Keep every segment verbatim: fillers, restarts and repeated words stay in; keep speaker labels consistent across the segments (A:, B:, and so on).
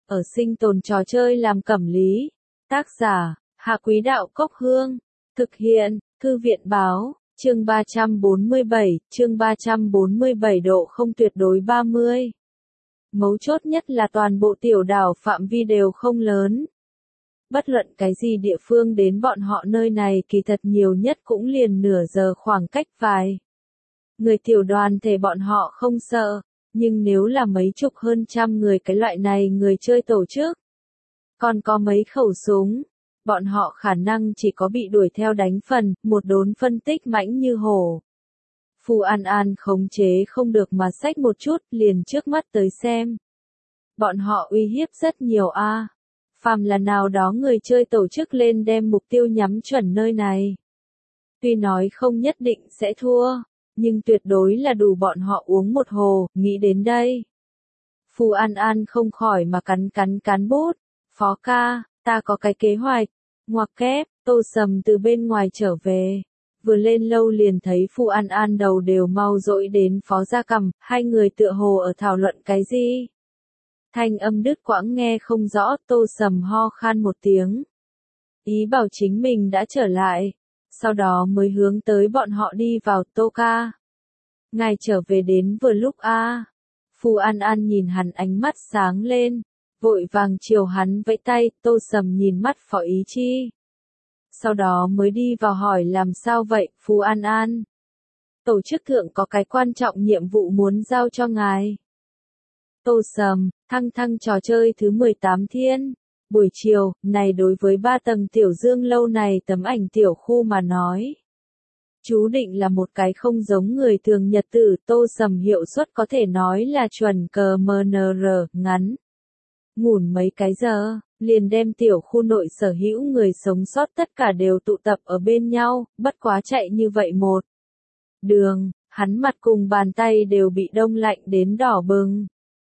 A: ở sinh tồn trò chơi làm cẩm lý. Tác giả, Hạ Quý Đạo Cốc Hương. Thực hiện, Thư viện báo, chương ba trăm bốn mươi bảy, chương ba trăm bốn mươi bảy độ không tuyệt đối ba mươi. Mấu chốt nhất là toàn bộ tiểu đảo phạm vi đều không lớn. Bất luận cái gì địa phương đến bọn họ nơi này kỳ thật nhiều nhất cũng liền nửa giờ khoảng cách vài. Người tiểu đoàn thể bọn họ không sợ, nhưng nếu là mấy chục hơn trăm người cái loại này người chơi tổ chức, còn có mấy khẩu súng, bọn họ khả năng chỉ có bị đuổi theo đánh phần, một đốn phân tích mãnh như hổ. Phù An An khống chế không được mà xách một chút liền trước mắt tới xem. Bọn họ uy hiếp rất nhiều a. À. Phàm là nào đó người chơi tổ chức lên đem mục tiêu nhắm chuẩn nơi này. Tuy nói không nhất định sẽ thua, nhưng tuyệt đối là đủ bọn họ uống một hồ, nghĩ đến đây. Phù An An không khỏi mà cắn cắn cán bút. Phó ca, ta có cái kế hoạch. Ngoặc kép, Tô Sầm từ bên ngoài trở về. Vừa lên lâu liền thấy Phù An An đầu đều mau dỗi đến Phó Gia Cầm, hai người tựa hồ ở thảo luận cái gì. Thanh âm đứt quãng nghe không rõ, Tô Sầm ho khan một tiếng. Ý bảo chính mình đã trở lại, sau đó mới hướng tới bọn họ đi vào. Tô ca. Ngài trở về đến vừa lúc a. À. Phù An An nhìn hắn ánh mắt sáng lên, vội vàng chiều hắn vẫy tay. Tô Sầm nhìn mắt Phó Ý Chi. Sau đó mới đi vào hỏi làm sao vậy, Phù An An. Tổ chức thượng có cái quan trọng nhiệm vụ muốn giao cho ngài. Tô Sầm, thăng thăng trò chơi thứ mười tám thiên. Buổi chiều, này đối với ba tầng tiểu dương lâu này tấm ảnh tiểu khu mà nói. Chú định là một cái không giống người thường nhật tử. Tô Sầm hiệu suất có thể nói là chuẩn cờ em en rờ, ngắn. Ngủn mấy cái giờ, liền đem tiểu khu nội sở hữu người sống sót tất cả đều tụ tập ở bên nhau, bất quá chạy như vậy một đường, hắn mặt cùng bàn tay đều bị đông lạnh đến đỏ bừng.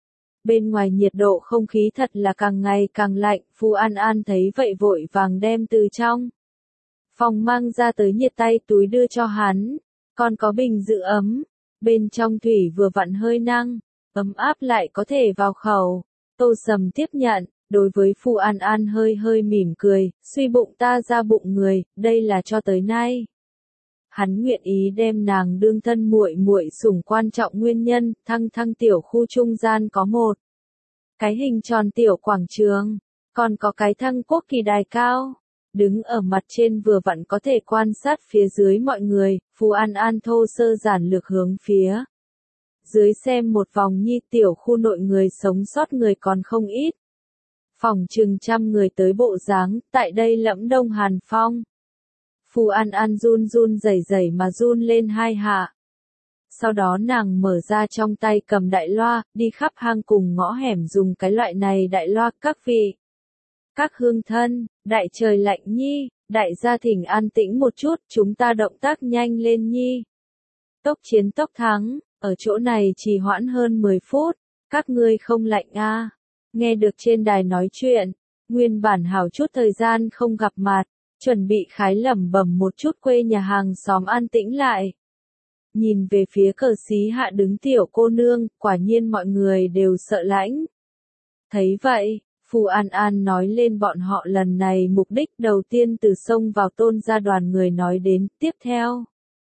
A: Bên ngoài nhiệt độ không khí thật là càng ngày càng lạnh, Phù An An thấy vậy vội vàng đem từ trong phòng mang ra tới nhiệt tay túi đưa cho hắn, còn có bình giữ ấm, bên trong thủy vừa vặn hơi năng, ấm áp lại có thể vào khẩu. Tô Sầm tiếp nhận, đối với Phù An An hơi hơi mỉm cười, suy bụng ta ra bụng người, đây là cho tới nay. Hắn nguyện ý đem nàng đương thân muội muội sủng quan trọng nguyên nhân. Thăng thăng tiểu khu trung gian có một cái hình tròn tiểu quảng trường, còn có cái thăng quốc kỳ đài cao. Đứng ở mặt trên vừa vặn có thể quan sát phía dưới mọi người. Phù An An thô sơ giản lược hướng phía dưới xem một vòng nhi. Tiểu khu nội người sống sót người còn không ít. Phòng chừng trăm người tới bộ dáng, tại đây lẫm đông hàn phong. Phù An An run run rẩy rẩy mà run lên hai hạ. Sau đó nàng mở ra trong tay cầm đại loa, đi khắp hang cùng ngõ hẻm dùng cái loại này đại loa. Các vị, các hương thân, đại trời lạnh nhi, đại gia thỉnh an tĩnh một chút, chúng ta động tác nhanh lên nhi. Tốc chiến tốc thắng, ở chỗ này trì hoãn hơn mười phút, các ngươi không lạnh a? À. Nghe được trên đài nói chuyện, nguyên bản hảo chút thời gian không gặp mặt, chuẩn bị khái lẩm bẩm một chút quê nhà hàng xóm an tĩnh lại. Nhìn về phía cờ xí hạ đứng tiểu cô nương, quả nhiên mọi người đều sợ lãnh. Thấy vậy, Phù An An nói lên bọn họ lần này mục đích đầu tiên từ sông vào Tôn gia đoàn người nói đến, tiếp theo.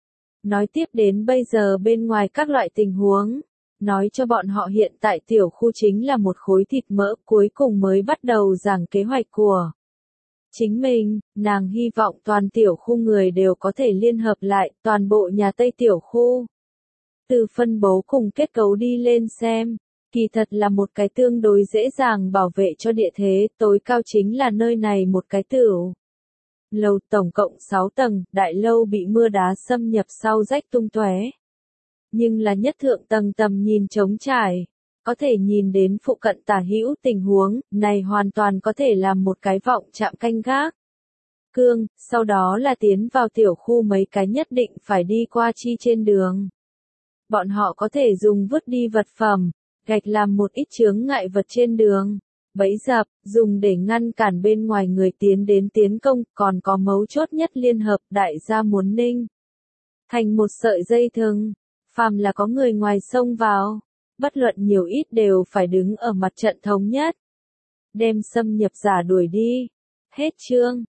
A: Nói tiếp đến bây giờ bên ngoài các loại tình huống, nói cho bọn họ hiện tại tiểu khu chính là một khối thịt mỡ, cuối cùng mới bắt đầu giảng kế hoạch của chính mình. Nàng hy vọng toàn tiểu khu người đều có thể liên hợp lại, toàn bộ nhà Tây tiểu khu. Từ phân bố cùng kết cấu đi lên xem, kỳ thật là một cái tương đối dễ dàng bảo vệ cho địa thế. Tối cao chính là nơi này một cái tửu lầu tổng cộng sáu tầng, đại lâu bị mưa đá xâm nhập sau rách tung tóe. Nhưng là nhất thượng tầng tầm nhìn trống trải, có thể nhìn đến phụ cận tả hữu tình huống, này hoàn toàn có thể làm một cái vọng chạm canh gác. Cương, sau đó là tiến vào tiểu khu mấy cái nhất định phải đi qua chi trên đường. Bọn họ có thể dùng vứt đi vật phẩm, gạch làm một ít chướng ngại vật trên đường. Bẫy dập, dùng để ngăn cản bên ngoài người tiến đến tiến công, còn có mấu chốt nhất liên hợp đại gia muốn ninh. Thành một sợi dây thừng, phàm là có người ngoài xông vào, bất luận nhiều ít đều phải đứng ở mặt trận thống nhất. đem xâm nhập giả đuổi đi. Hết chương.